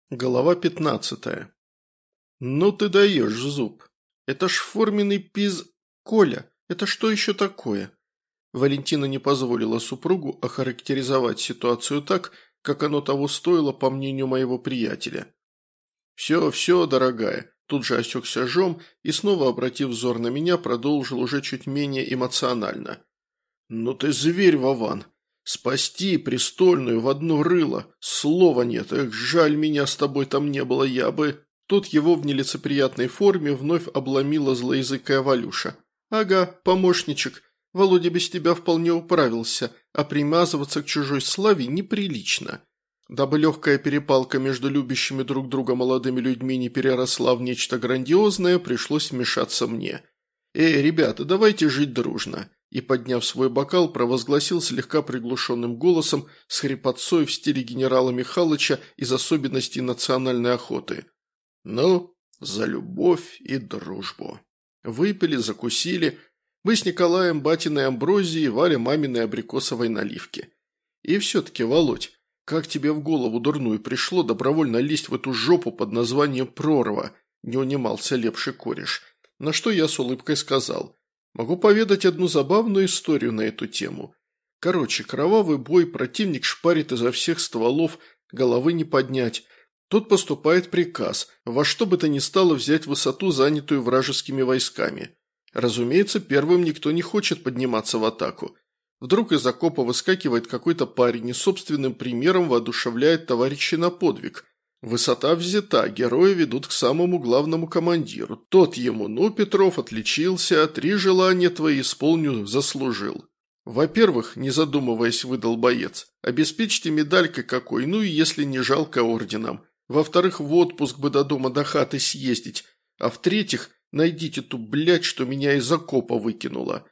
Глава 15. «Ну ты даешь, Зуб. Это ж форменный пиз... Коля, это что еще такое?» Валентина не позволила супругу охарактеризовать ситуацию так, как оно того стоило, по мнению моего приятеля. «Все, все, дорогая», тут же осекся Жом и, снова обратив взор на меня, продолжил уже чуть менее эмоционально. «Ну ты зверь, Вован! Спасти престольную в одно рыло! Слова нет! Эх, жаль, меня с тобой там не было, я бы...» Тут его в нелицеприятной форме вновь обломила злоязыкая Валюша. «Ага, помощничек. Володя без тебя вполне управился, а примазываться к чужой славе неприлично». Дабы легкая перепалка между любящими друг друга молодыми людьми не переросла в нечто грандиозное, пришлось вмешаться мне. Ребята, давайте жить дружно», и, подняв свой бокал, провозгласил слегка приглушенным голосом с хрипотцой в стиле генерала Михалыча из особенностей национальной охоты. «Ну, за любовь и дружбу». Выпили, закусили. Мы с Николаем батиной амброзией, Валя маминой абрикосовой наливки. И все-таки, Володь, как тебе в голову дурную пришло добровольно лезть в эту жопу под названием «Прорва», не унимался лепший кореш. На что я с улыбкой сказал: «Могу поведать одну забавную историю на эту тему. Короче, кровавый бой, противник шпарит изо всех стволов, головы не поднять. Тут поступает приказ, во что бы то ни стало взять высоту, занятую вражескими войсками. Разумеется, первым никто не хочет подниматься в атаку. Вдруг из окопа выскакивает какой-то парень и собственным примером воодушевляет товарищей на подвиг. Высота взята, герои ведут к самому главному командиру. Тот ему: «Ну, Петров, отличился, 3 желания твои исполню, заслужил». «Во-первых, не задумываясь, выдал боец, обеспечьте медалькой какой, ну и если не жалко, орденом. Во-вторых, в отпуск бы до дома до хаты съездить. А в-третьих, найдите ту блядь, что меня из окопа выкинула».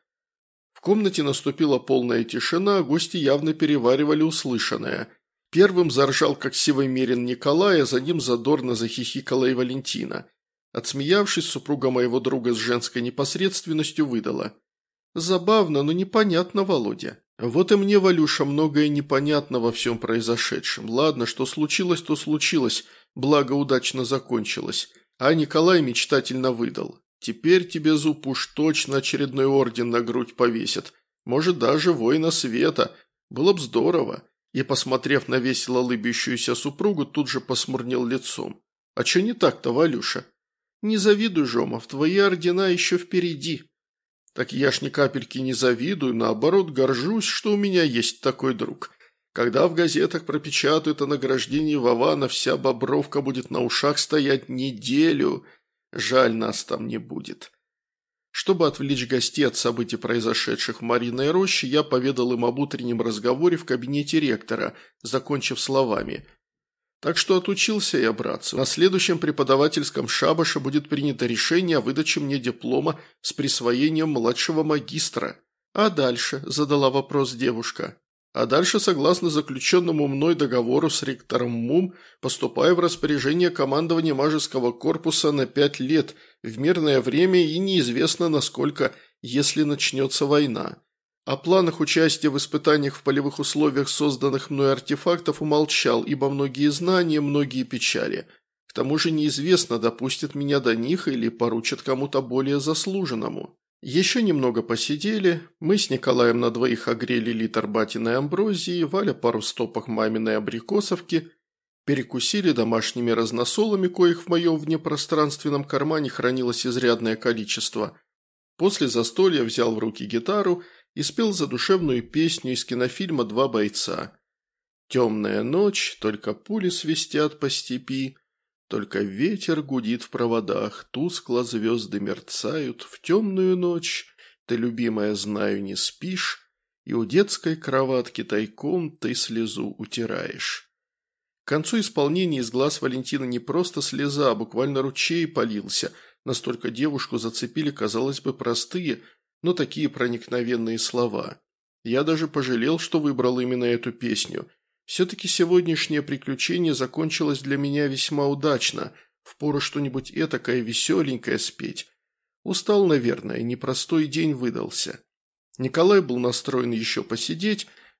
В комнате наступила полная тишина, гости явно переваривали услышанное. Первым заржал, как сивый мерин, Николай, а за ним задорно захихикала и Валентина. Отсмеявшись, супруга моего друга с женской непосредственностью выдала: «Забавно, но непонятно, Володя». Вот и мне, Валюша, многое непонятно во всем произошедшем. Ладно, что случилось, то случилось, благо удачно закончилось. А Николай мечтательно выдал: «Теперь тебе, Зуб, уж точно очередной орден на грудь повесят. Может, даже воина света. Было б здорово». И, посмотрев на весело улыбящуюся супругу, тут же посмурнел лицом. «А че не так-то, Валюша?» «Не завидуй, Жомов, твои ордена еще впереди». «Так я ж ни капельки не завидую, наоборот, горжусь, что у меня есть такой друг. Когда в газетах пропечатают о награждении Вована, вся Бобровка будет на ушах стоять неделю. Жаль, нас там не будет». Чтобы отвлечь гостей от событий, произошедших в Мариной роще, я поведал им об утреннем разговоре в кабинете ректора, закончив словами: «Так что отучился я, братцы. На следующем преподавательском шабаше будет принято решение о выдаче мне диплома с присвоением младшего магистра». «А дальше?» – задала вопрос девушка. «А дальше, согласно заключенному мной договору с ректором МУМ, поступаю в распоряжение командования Мажеского корпуса на 5 лет, в мирное время и неизвестно насколько, если начнется война. О планах участия в испытаниях в полевых условиях созданных мной артефактов умолчал, ибо многие знания, многие печали. К тому же неизвестно, допустят меня до них или поручат кому-то более заслуженному». Еще немного посидели, мы с Николаем на двоих огрели литр батиной амброзии, Валя пару стопок маминой абрикосовки, перекусили домашними разносолами, коих в моем внепространственном кармане хранилось изрядное количество. После застолья взял в руки гитару и спел задушевную песню из кинофильма «Два бойца». «Темная ночь, только пули свистят по степи, только ветер гудит в проводах, тускло звезды мерцают, в темную ночь ты, любимая, знаю, не спишь, и у детской кроватки тайком ты слезу утираешь». К концу исполнения из глаз Валентины не просто слеза, а буквально ручей полился, настолько девушку зацепили, казалось бы, простые, но такие проникновенные слова. Я даже пожалел, что выбрал именно эту песню. Все-таки сегодняшнее приключение закончилось для меня весьма удачно, впору что-нибудь этакое веселенькое спеть. Устал, наверное, непростой день выдался. Николай был настроен еще посидеть,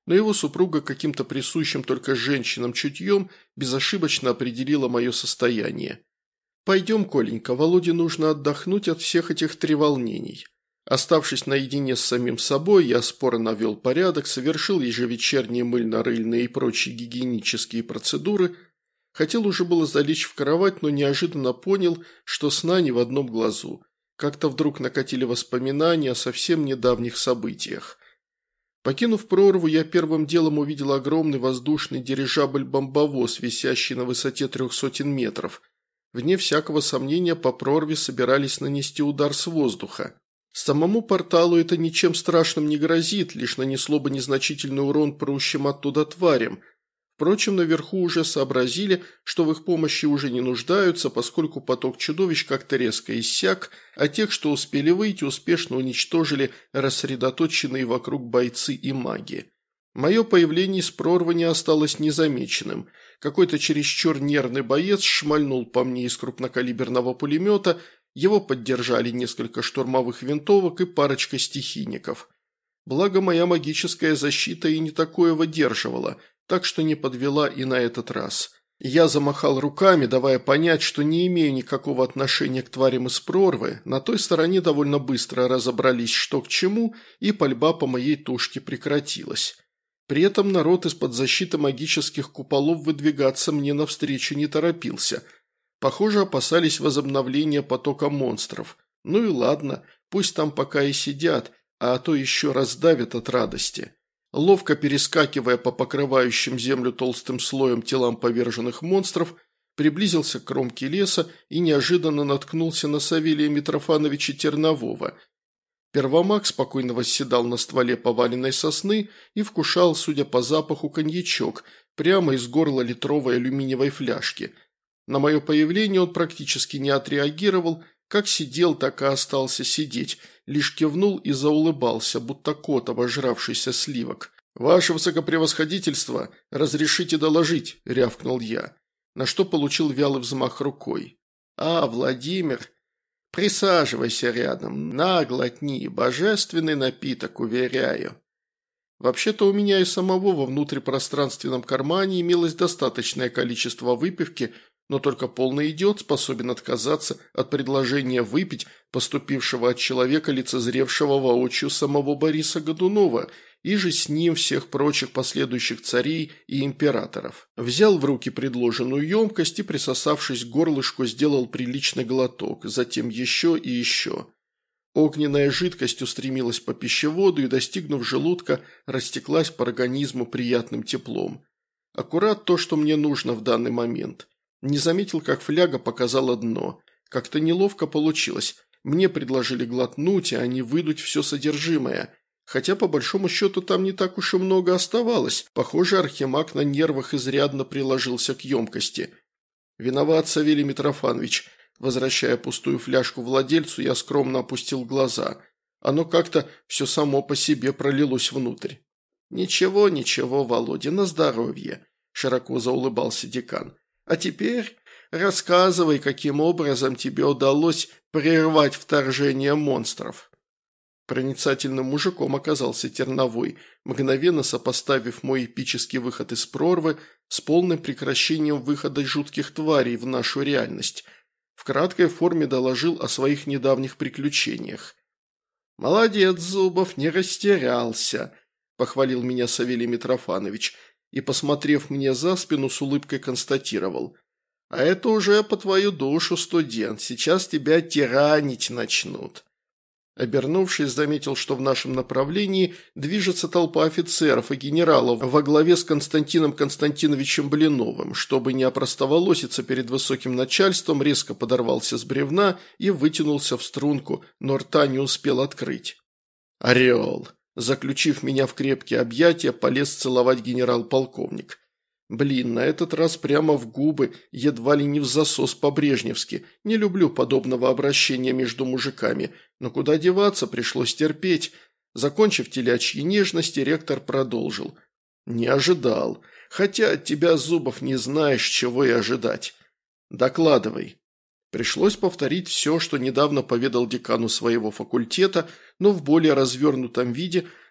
но его супруга каким-то присущим только женщинам чутьем безошибочно определила мое состояние. «Пойдем, Коленька, Володе нужно отдохнуть от всех этих треволнений». Оставшись наедине с самим собой, я споро навел порядок, совершил ежевечерние мыльно-рыльные и прочие гигиенические процедуры. Хотел уже было залечь в кровать, но неожиданно понял, что сна не в одном глазу. Как-то вдруг накатили воспоминания о совсем недавних событиях. Покинув прорву, я первым делом увидел огромный воздушный дирижабль-бомбовоз, висящий на высоте 300 метров. Вне всякого сомнения по прорве собирались нанести удар с воздуха. Самому порталу это ничем страшным не грозит, лишь нанесло бы незначительный урон прущим оттуда тварям. Впрочем, наверху уже сообразили, что в их помощи уже не нуждаются, поскольку поток чудовищ как-то резко иссяк, а тех, что успели выйти, успешно уничтожили рассредоточенные вокруг бойцы и маги. Мое появление из прорвы не осталось незамеченным. Какой-то чересчур нервный боец шмальнул по мне из крупнокалиберного пулемета. Его поддержали несколько штурмовых винтовок и парочка стихийников. Благо, моя магическая защита и не такое выдерживала, так что не подвела и на этот раз. Я замахал руками, давая понять, что не имею никакого отношения к тварям из прорвы. На той стороне довольно быстро разобрались, что к чему, и пальба по моей тушке прекратилась. При этом народ из-под защиты магических куполов выдвигаться мне навстречу не торопился – похоже, опасались возобновления потока монстров. Ну и ладно, пусть там пока и сидят, а то еще раздавят от радости. Ловко перескакивая по покрывающим землю толстым слоем телам поверженных монстров, приблизился к кромке леса и неожиданно наткнулся на Савелия Митрофановича Тернового. Первомаг спокойно восседал на стволе поваленной сосны и вкушал, судя по запаху, коньячок прямо из горла литровой алюминиевой фляжки – на мое появление он практически не отреагировал, как сидел, так и остался сидеть, лишь кивнул и заулыбался, будто кот, обожравшийся сливок. «Ваше высокопревосходительство, разрешите доложить», – рявкнул я, на что получил вялый взмах рукой. «А, Владимир, присаживайся рядом, на, глотни, божественный напиток, уверяю». Вообще-то у меня и самого во внутрипространственном кармане имелось достаточное количество выпивки, но только полный идиот способен отказаться от предложения выпить, поступившего от человека, лицезревшего воочию самого Бориса Годунова, и же с ним всех прочих последующих царей и императоров. Взял в руки предложенную емкость и, присосавшись к горлышку, сделал приличный глоток, затем еще и еще. Огненная жидкость устремилась по пищеводу и, достигнув желудка, растеклась по организму приятным теплом. Аккурат то, что мне нужно в данный момент. Не заметил, как фляга показала дно. Как-то неловко получилось. Мне предложили глотнуть, а не выдуть все содержимое. Хотя, по большому счету, там не так уж и много оставалось. Похоже, архимаг на нервах изрядно приложился к емкости. «Виноват, Савелий Митрофанович». Возвращая пустую фляжку владельцу, я скромно опустил глаза. Оно как-то все само по себе пролилось внутрь. «Ничего, ничего, Володя, на здоровье», – широко заулыбался декан. «А теперь рассказывай, каким образом тебе удалось прервать вторжение монстров». Проницательным мужиком оказался Терновой, мгновенно сопоставив мой эпический выход из прорвы с полным прекращением выхода жутких тварей в нашу реальность. В краткой форме доложил о своих недавних приключениях. «Молодец, Зубов, не растерялся», – похвалил меня Савелий Митрофанович и, посмотрев мне за спину, с улыбкой констатировал. «А это уже по твою душу, студент, сейчас тебя тиранить начнут». Обернувшись, заметил, что в нашем направлении движется толпа офицеров и генералов во главе с Константином Константиновичем Блиновым. Чтобы не опростоволоситься перед высоким начальством, резко подорвался с бревна и вытянулся в струнку, но рта не успел открыть. «Орел!» Заключив меня в крепкие объятия, полез целовать генерал-полковник. Блин, на этот раз прямо в губы, едва ли не в засос по-брежневски. Не люблю подобного обращения между мужиками, но куда деваться, пришлось терпеть. Закончив телячьи нежности, ректор продолжил. «Не ожидал. Хотя от тебя, Зубов, не знаешь, чего и ожидать. Докладывай». Пришлось повторить все, что недавно поведал декану своего факультета, но в более развернутом виде,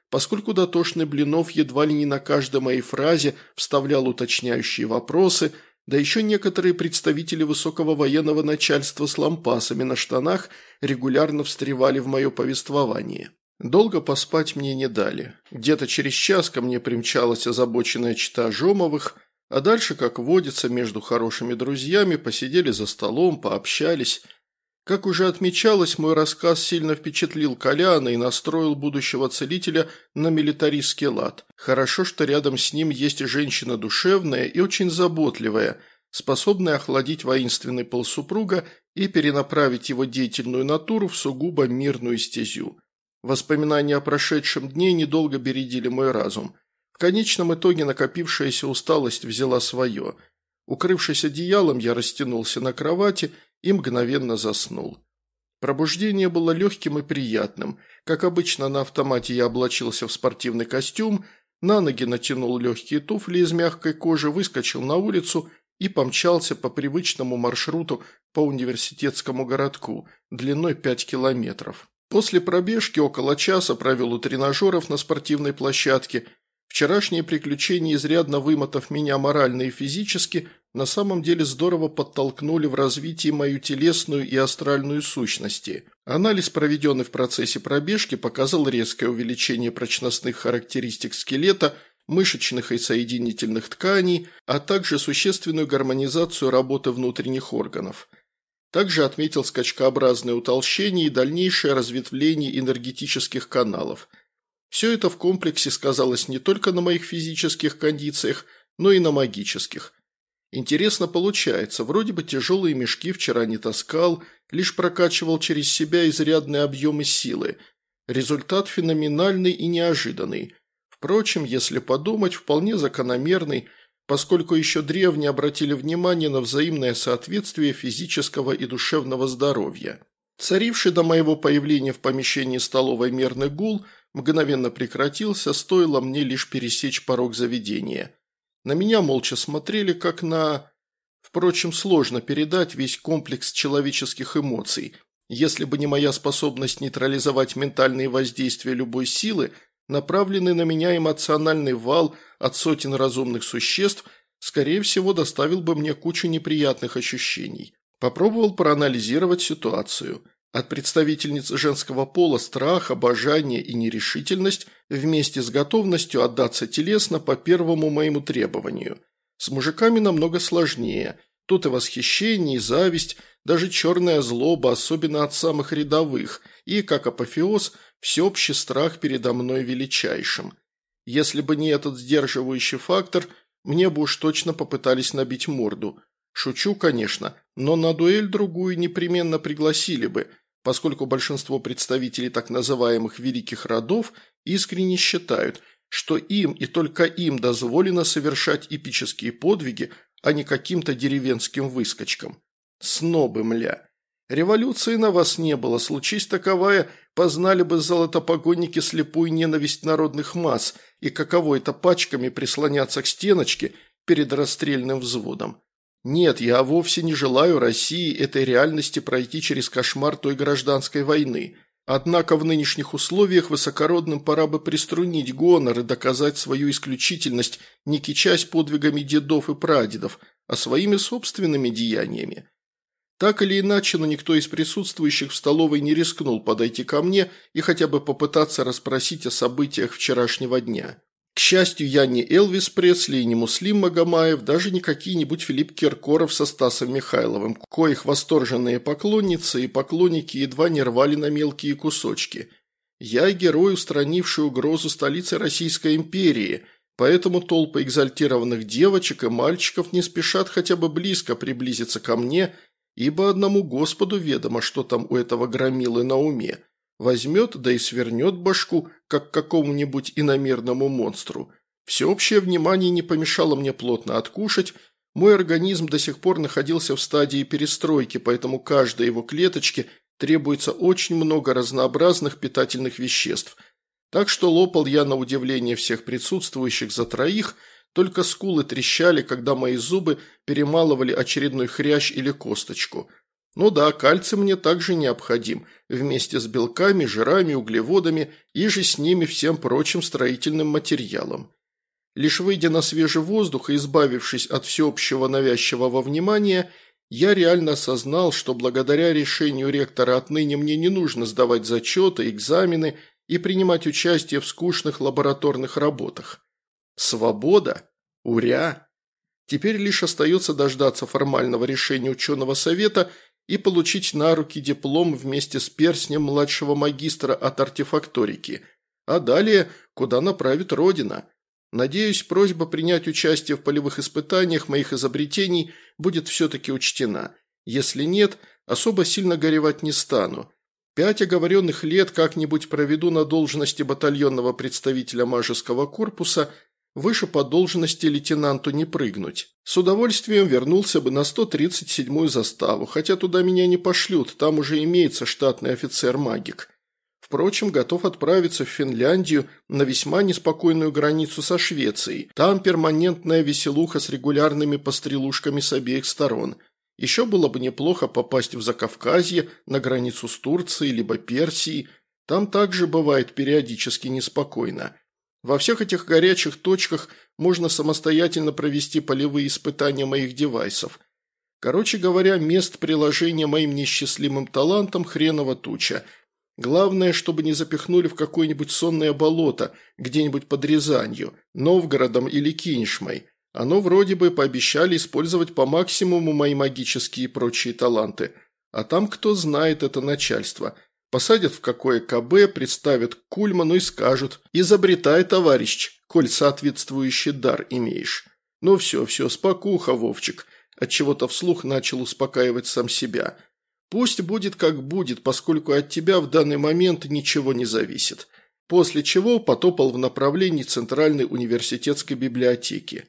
поскольку дотошный Блинов едва ли не на каждой моей фразе вставлял уточняющие вопросы, да еще некоторые представители высокого военного начальства с лампасами на штанах регулярно встревали в мое повествование. Долго поспать мне не дали. Где-то через час ко мне примчалась озабоченная чета Жомовых, а дальше, как водится, между хорошими друзьями посидели за столом, пообщались. Как уже отмечалось, мой рассказ сильно впечатлил Коляна и настроил будущего целителя на милитаристский лад. Хорошо, что рядом с ним есть женщина душевная и очень заботливая, способная охладить воинственный пыл супруга и перенаправить его деятельную натуру в сугубо мирную стезю. Воспоминания о прошедшем дне недолго бередили мой разум. В конечном итоге накопившаяся усталость взяла свое. Укрывшись одеялом, я растянулся на кровати и мгновенно заснул. Пробуждение было легким и приятным. Как обычно, на автомате я облачился в спортивный костюм, на ноги натянул легкие туфли из мягкой кожи, выскочил на улицу и помчался по привычному маршруту по университетскому городку, длиной 5 километров. После пробежки около часа провел у тренажеров на спортивной площадке. Вчерашние приключения, изрядно вымотав меня морально и физически, на самом деле здорово подтолкнули в развитии мою телесную и астральную сущности. Анализ, проведенный в процессе пробежки, показал резкое увеличение прочностных характеристик скелета, мышечных и соединительных тканей, а также существенную гармонизацию работы внутренних органов. Также отметил скачкообразное утолщение и дальнейшее разветвление энергетических каналов. Все это в комплексе сказалось не только на моих физических кондициях, но и на магических. Интересно получается, вроде бы тяжелые мешки вчера не таскал, лишь прокачивал через себя изрядные объемы силы. Результат феноменальный и неожиданный. Впрочем, если подумать, вполне закономерный, поскольку еще древние обратили внимание на взаимное соответствие физического и душевного здоровья. Царивший до моего появления в помещении столовой мерный гул мгновенно прекратился, стоило мне лишь пересечь порог заведения. На меня молча смотрели, как на... Впрочем, сложно передать весь комплекс человеческих эмоций. Если бы не моя способность нейтрализовать ментальные воздействия любой силы, направленный на меня эмоциональный вал от сотен разумных существ, скорее всего, доставил бы мне кучу неприятных ощущений. Попробовал проанализировать ситуацию. От представительниц женского пола страх, обожание и нерешительность вместе с готовностью отдаться телесно по первому моему требованию. С мужиками намного сложнее. Тут и восхищение, и зависть, даже черная злоба, особенно от самых рядовых, и, как апофеоз, всеобщий страх передо мной величайшим. Если бы не этот сдерживающий фактор, мне бы уж точно попытались набить морду. Шучу, конечно, но на дуэль другую непременно пригласили бы, поскольку большинство представителей так называемых великих родов искренне считают, что им и только им дозволено совершать эпические подвиги, а не каким-то деревенским выскочкам. Снобы, мля. Революции на вас не было, случись таковая, познали бы золотопогонники слепую ненависть народных масс и каково это пачками прислоняться к стеночке перед расстрельным взводом. Нет, я вовсе не желаю России этой реальности пройти через кошмар той гражданской войны. Однако в нынешних условиях высокородным пора бы приструнить гонор и доказать свою исключительность, не кичась подвигами дедов и прадедов, а своими собственными деяниями. Так или иначе, но никто из присутствующих в столовой не рискнул подойти ко мне и хотя бы попытаться расспросить о событиях вчерашнего дня. К счастью, я не Элвис Пресли и не Муслим Магомаев, даже не какие-нибудь Филипп Киркоров со Стасом Михайловым, коих восторженные поклонницы и поклонники едва не рвали на мелкие кусочки. Я герой, устранивший угрозу столицы Российской империи, поэтому толпы экзальтированных девочек и мальчиков не спешат хотя бы близко приблизиться ко мне, ибо одному Господу ведомо, что там у этого громилы на уме. Возьмет, да и свернет башку, как какому-нибудь иномерному монстру. Всеобщее внимание не помешало мне плотно откушать. Мой организм до сих пор находился в стадии перестройки, поэтому каждой его клеточке требуется очень много разнообразных питательных веществ. Так что лопал я на удивление всех присутствующих за троих, только скулы трещали, когда мои зубы перемалывали очередной хрящ или косточку. Ну да, кальций мне также необходим, вместе с белками, жирами, углеводами и же с ними всем прочим строительным материалом. Лишь выйдя на свежий воздух и избавившись от всеобщего навязчивого внимания, я реально осознал, что благодаря решению ректора отныне мне не нужно сдавать зачеты, экзамены и принимать участие в скучных лабораторных работах. Свобода? Уря! Теперь лишь остается дождаться формального решения ученого совета и получить на руки диплом вместе с перстнем младшего магистра от артефакторики. А далее, куда направит Родина? Надеюсь, просьба принять участие в полевых испытаниях моих изобретений будет все-таки учтена. Если нет, особо сильно горевать не стану. 5 оговоренных лет как-нибудь проведу на должности батальонного представителя Мажеского корпуса, выше по должности лейтенанту не прыгнуть. С удовольствием вернулся бы на 137-ю заставу, хотя туда меня не пошлют, там уже имеется штатный офицер-магик. Впрочем, готов отправиться в Финляндию на весьма неспокойную границу со Швецией. Там перманентная веселуха с регулярными пострелушками с обеих сторон. Еще было бы неплохо попасть в Закавказье, на границу с Турцией, либо Персией. Там также бывает периодически неспокойно. Во всех этих горячих точках можно самостоятельно провести полевые испытания моих девайсов. Короче говоря, мест приложения моим несчастливым талантам хреново туча. Главное, чтобы не запихнули в какое-нибудь сонное болото, где-нибудь под Рязанью, Новгородом или Кинешмой. Оно вроде бы пообещали использовать по максимуму мои магические и прочие таланты. А там кто знает это начальство. Посадят в какое КБ, представят к Кульману и скажут: «Изобретай, товарищ, коль соответствующий дар имеешь». Ну все, спокуха, Вовчик. Отчего-то вслух начал успокаивать сам себя. Пусть будет как будет, поскольку от тебя в данный момент ничего не зависит. После чего потопал в направлении Центральной университетской библиотеки.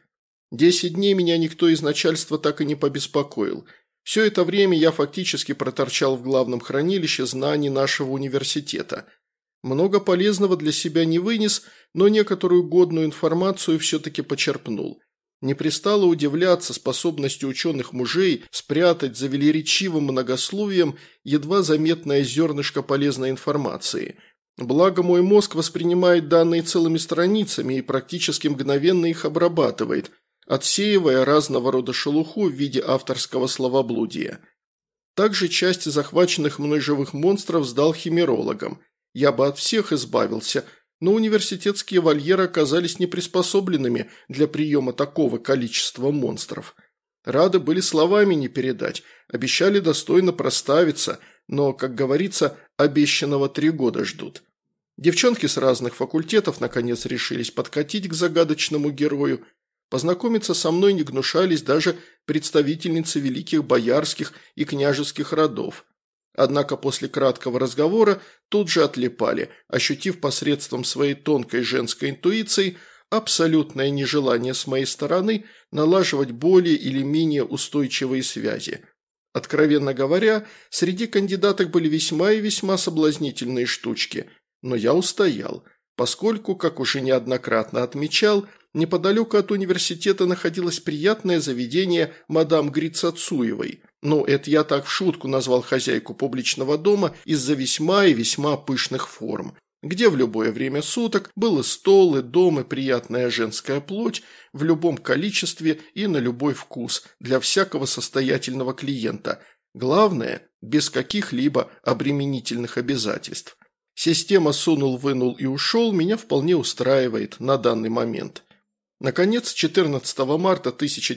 10 дней меня никто из начальства так и не побеспокоил. Все это время я фактически проторчал в главном хранилище знаний нашего университета. Много полезного для себя не вынес, но некоторую годную информацию все-таки почерпнул. Не пристало удивляться способностью ученых мужей спрятать за велеречивым многословием едва заметное зернышко полезной информации. Благо мой мозг воспринимает данные целыми страницами и практически мгновенно их обрабатывает, отсеивая разного рода шелуху в виде авторского словоблудия. Также часть захваченных мной живых монстров сдал химерологам. Я бы от всех избавился, но университетские вольеры оказались неприспособленными для приема такого количества монстров. Рады были словами не передать, обещали достойно проставиться, но, как говорится, обещанного 3 года ждут. Девчонки с разных факультетов наконец решились подкатить к загадочному герою. Познакомиться со мной не гнушались даже представительницы великих боярских и княжеских родов. Однако после краткого разговора тут же отлипали, ощутив посредством своей тонкой женской интуиции абсолютное нежелание с моей стороны налаживать более или менее устойчивые связи. Откровенно говоря, среди кандидаток были весьма и весьма соблазнительные штучки, но я устоял, поскольку, как уже неоднократно отмечал, неподалеку от университета находилось приятное заведение мадам Грицацуевой. Ну, это я так в шутку назвал хозяйку публичного дома из-за весьма и весьма пышных форм, где в любое время суток был и стол, и дом, и приятная женская плоть в любом количестве и на любой вкус для всякого состоятельного клиента. Главное, без каких-либо обременительных обязательств. Система «сунул, вынул и ушел» меня вполне устраивает на данный момент. Наконец, 14 марта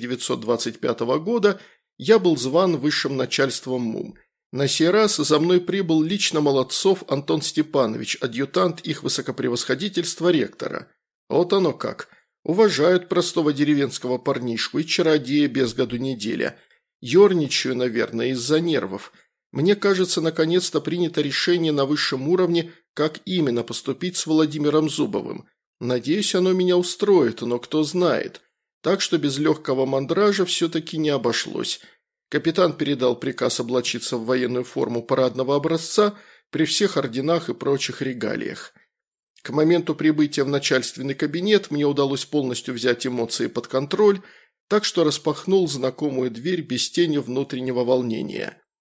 1925 года я был зван высшим начальством МУМ. На сей раз за мной прибыл лично Молодцов Антон Степанович, адъютант их высокопревосходительства ректора. Вот оно как. Уважают простого деревенского парнишку и чародея без году неделя. Ёрничаю, наверное, из-за нервов. Мне кажется, наконец-то принято решение на высшем уровне, как именно поступить с Владимиром Зубовым. Надеюсь, оно меня устроит, но кто знает. Так что без легкого мандража все-таки не обошлось. Капитан передал приказ облачиться в военную форму парадного образца при всех орденах и прочих регалиях. К моменту прибытия в начальственный кабинет мне удалось полностью взять эмоции под контроль, так что распахнул знакомую дверь без тени внутреннего волнения.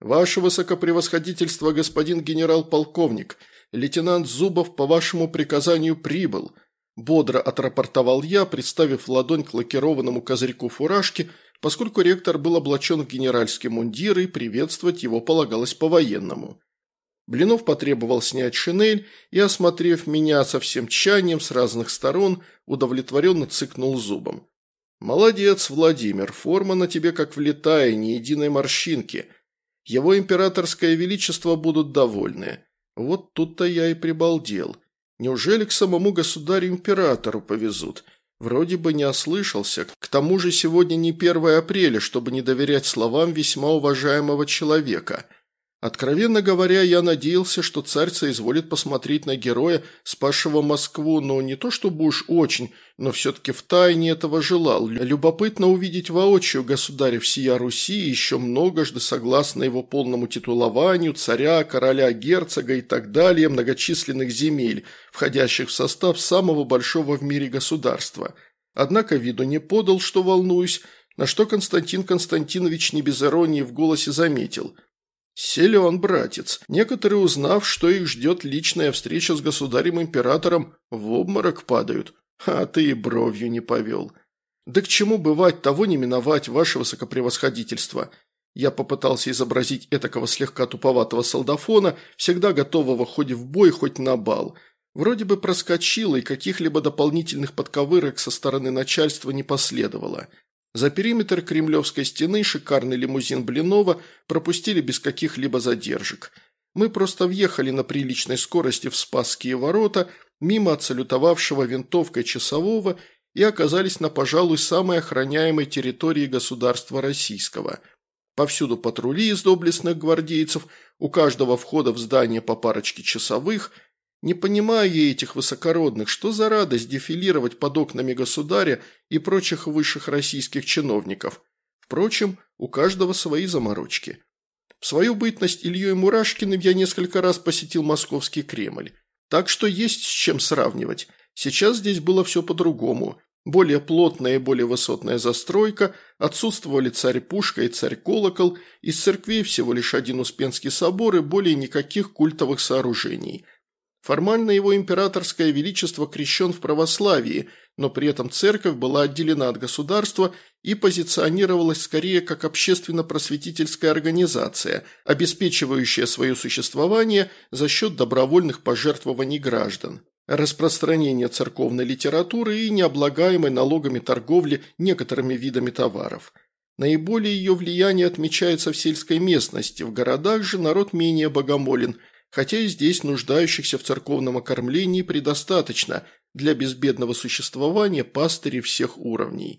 «Ваше высокопревосходительство, господин генерал-полковник, лейтенант Зубов по вашему приказанию прибыл», – бодро отрапортовал я, приставив ладонь к лакированному козырьку фуражки, поскольку ректор был облачен в генеральский мундир и приветствовать его полагалось по-военному. Блинов потребовал снять шинель и, осмотрев меня со всем тщанием с разных сторон, удовлетворенно цыкнул зубом. «Молодец, Владимир, форма на тебе как влитая, ни единой морщинки. Его императорское величество будут довольны». Вот тут-то я и прибалдел. Неужели к самому государю-императору повезут? Вроде бы не ослышался. К тому же сегодня не 1 апреля, чтобы не доверять словам весьма уважаемого человека. Откровенно говоря, я надеялся, что царь соизволит посмотреть на героя, спасшего Москву, но не то чтобы уж очень, но все-таки втайне этого желал. Любопытно увидеть воочию государя всея Руси и еще многожды, согласно его полному титулованию, царя, короля, герцога и так далее, многочисленных земель, входящих в состав самого большого в мире государства. Однако виду не подал, что волнуюсь, на что Константин Константинович не без иронии в голосе заметил – «Силен, братец. Некоторые, узнав, что их ждет личная встреча с государем-императором, в обморок падают. А ты и бровью не повел. Да к чему бывать, того не миновать, ваше высокопревосходительство». Я попытался изобразить этакого слегка туповатого солдафона, всегда готового хоть в бой, хоть на бал. Вроде бы проскочило, и каких-либо дополнительных подковырок со стороны начальства не последовало. За периметр Кремлевской стены шикарный лимузин Блинова пропустили без каких-либо задержек. Мы просто въехали на приличной скорости в Спасские ворота, мимо отсалютовавшего винтовкой часового и оказались на, пожалуй, самой охраняемой территории государства российского. Повсюду патрули из доблестных гвардейцев, у каждого входа в здание по парочке часовых. Не понимаю я этих высокородных, что за радость дефилировать под окнами государя и прочих высших российских чиновников. Впрочем, у каждого свои заморочки. В свою бытность Ильей Мурашкиным я несколько раз посетил Московский Кремль. Так что есть с чем сравнивать. Сейчас здесь было все по-другому. Более плотная и более высотная застройка, отсутствовали царь-пушка и царь-колокол, из церквей всего лишь один Успенский собор и более никаких культовых сооружений. Формально его императорское величество крещен в православии, но при этом церковь была отделена от государства и позиционировалась скорее как общественно-просветительская организация, обеспечивающая свое существование за счет добровольных пожертвований граждан, распространения церковной литературы и необлагаемой налогами торговли некоторыми видами товаров. Наиболее ее влияние отмечается в сельской местности, в городах же народ менее богомолен – хотя и здесь нуждающихся в церковном окормлении предостаточно для безбедного существования пастырей всех уровней.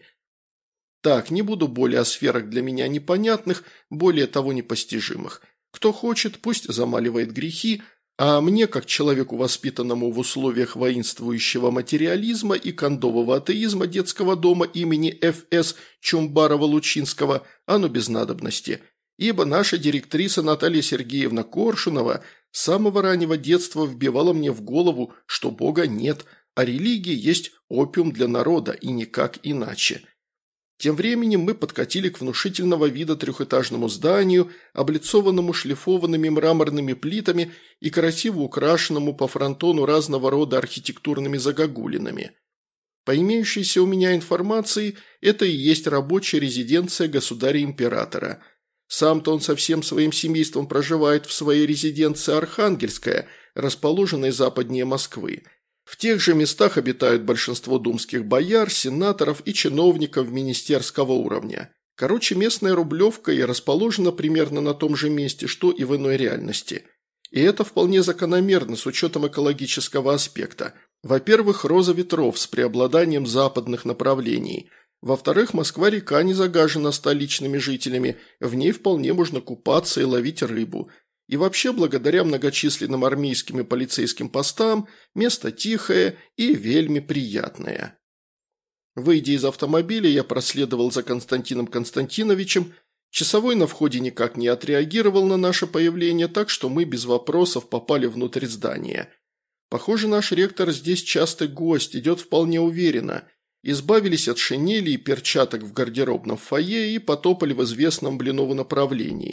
Так, не буду более о сферах для меня непонятных, более того непостижимых. Кто хочет, пусть замаливает грехи, а мне, как человеку, воспитанному в условиях воинствующего материализма и кондового атеизма детского дома имени Ф.С. Чумбарова-Лучинского, оно без надобности. Ибо наша директриса Наталья Сергеевна Коршунова с самого раннего детства вбивала мне в голову, что Бога нет, а религия есть опиум для народа и никак иначе. Тем временем мы подкатили к внушительного вида трехэтажному зданию, облицованному шлифованными мраморными плитами и красиво украшенному по фронтону разного рода архитектурными загогулинами. По имеющейся у меня информации, это и есть рабочая резиденция государя-императора. Сам-то он со всем своим семейством проживает в своей резиденции Архангельская, расположенной западнее Москвы. В тех же местах обитают большинство думских бояр, сенаторов и чиновников министерского уровня. Короче, местная Рублевка и расположена примерно на том же месте, что и в иной реальности. И это вполне закономерно с учетом экологического аспекта. Во-первых, роза ветров с преобладанием западных направлений – во-вторых, Москва-река не загажена столичными жителями, в ней вполне можно купаться и ловить рыбу. И вообще, благодаря многочисленным армейским и полицейским постам, место тихое и вельми приятное. Выйдя из автомобиля, я проследовал за Константином Константиновичем. Часовой на входе никак не отреагировал на наше появление, так что мы без вопросов попали внутрь здания. Похоже, наш ректор здесь частый гость, идет вполне уверенно. Избавились от шинели и перчаток в гардеробном фойе и потопали в известном Блинову направлении.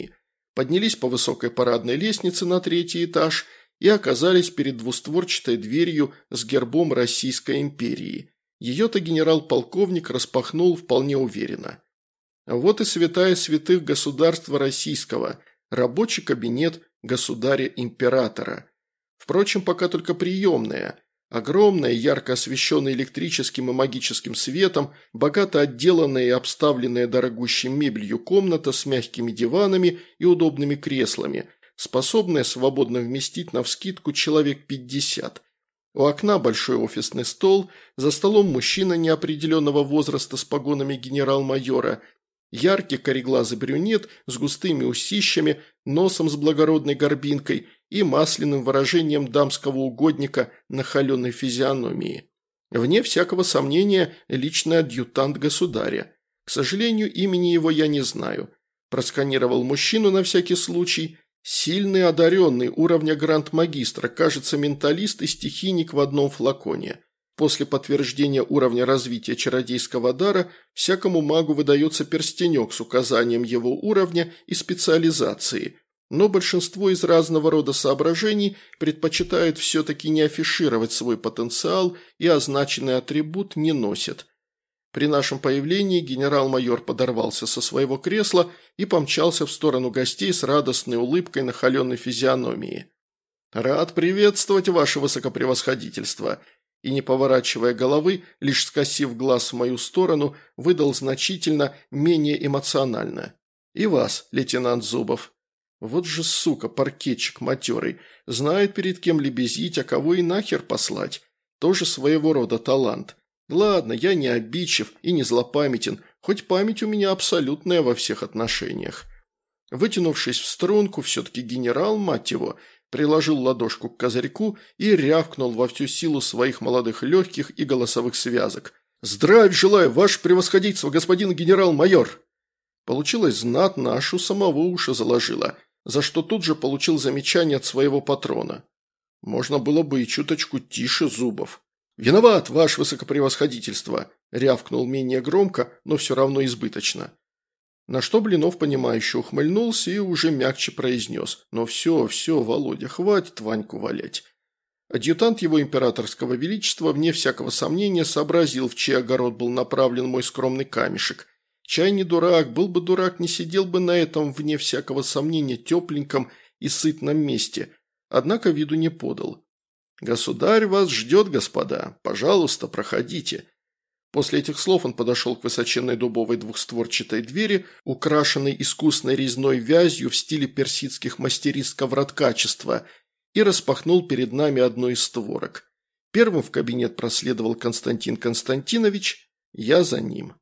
поднялись по высокой парадной лестнице на 3-й этаж и оказались перед двустворчатой дверью с гербом Российской империи. Ее-то генерал-полковник распахнул вполне уверенно. Вот и святая святых государства российского, рабочий кабинет государя-императора. Впрочем, пока только приемная. Огромная, ярко освещенная электрическим и магическим светом, богато отделанная и обставленная дорогущей мебелью комната с мягкими диванами и удобными креслами, способная свободно вместить навскидку человек 50. У окна большой офисный стол, за столом мужчина неопределенного возраста с погонами генерал-майора, яркий кореглазый брюнет с густыми усищами, носом с благородной горбинкой и масляным выражением дамского угодника на холеной физиономии. Вне всякого сомнения, личный адъютант государя. К сожалению, имени его я не знаю. Просканировал мужчину на всякий случай. Сильный, одаренный, уровня гранд-магистра, кажется, менталист и стихийник в одном флаконе. После подтверждения уровня развития чародейского дара всякому магу выдается перстенек с указанием его уровня и специализации, но большинство из разного рода соображений предпочитают все-таки не афишировать свой потенциал и означенный атрибут не носят. При нашем появлении генерал-майор подорвался со своего кресла и помчался в сторону гостей с радостной улыбкой на холеной физиономии. «Рад приветствовать ваше высокопревосходительство», и, не поворачивая головы, лишь скосив глаз в мою сторону, выдал значительно менее эмоционально. «И вас, лейтенант Зубов». Вот же сука, паркетчик матерый, знает перед кем лебезить, а кого и нахер послать. Тоже своего рода талант. Ладно, я не обидчив и не злопамятен, хоть память у меня абсолютная во всех отношениях. Вытянувшись в струнку, все-таки генерал, мать его, приложил ладошку к козырьку и рявкнул во всю силу своих молодых легких и голосовых связок. «Здравия желаю, ваше превосходительство, господин генерал-майор!» Получилось знатно, аж у самого уши заложило, за что тут же получил замечание от своего патрона. Можно было бы и чуточку тише, Зубов. «Виноват, ваше высокопревосходительство!» – рявкнул менее громко, но все равно избыточно. На что Блинов, понимающе ухмыльнулся и уже мягче произнес: «Ну все, Володя, хватит Ваньку валять». Адъютант его императорского величества, вне всякого сомнения, сообразил, в чей огород был направлен мой скромный камешек. Чай не дурак, был бы дурак, не сидел бы на этом, вне всякого сомнения, тепленьком и сытном месте, однако виду не подал. «Государь вас ждет, господа. Пожалуйста, проходите». После этих слов он подошел к высоченной дубовой двухстворчатой двери, украшенной искусной резной вязью в стиле персидских мастериц ковроткачества, и распахнул перед нами одну из створок. Первым в кабинет проследовал Константин Константинович, я за ним.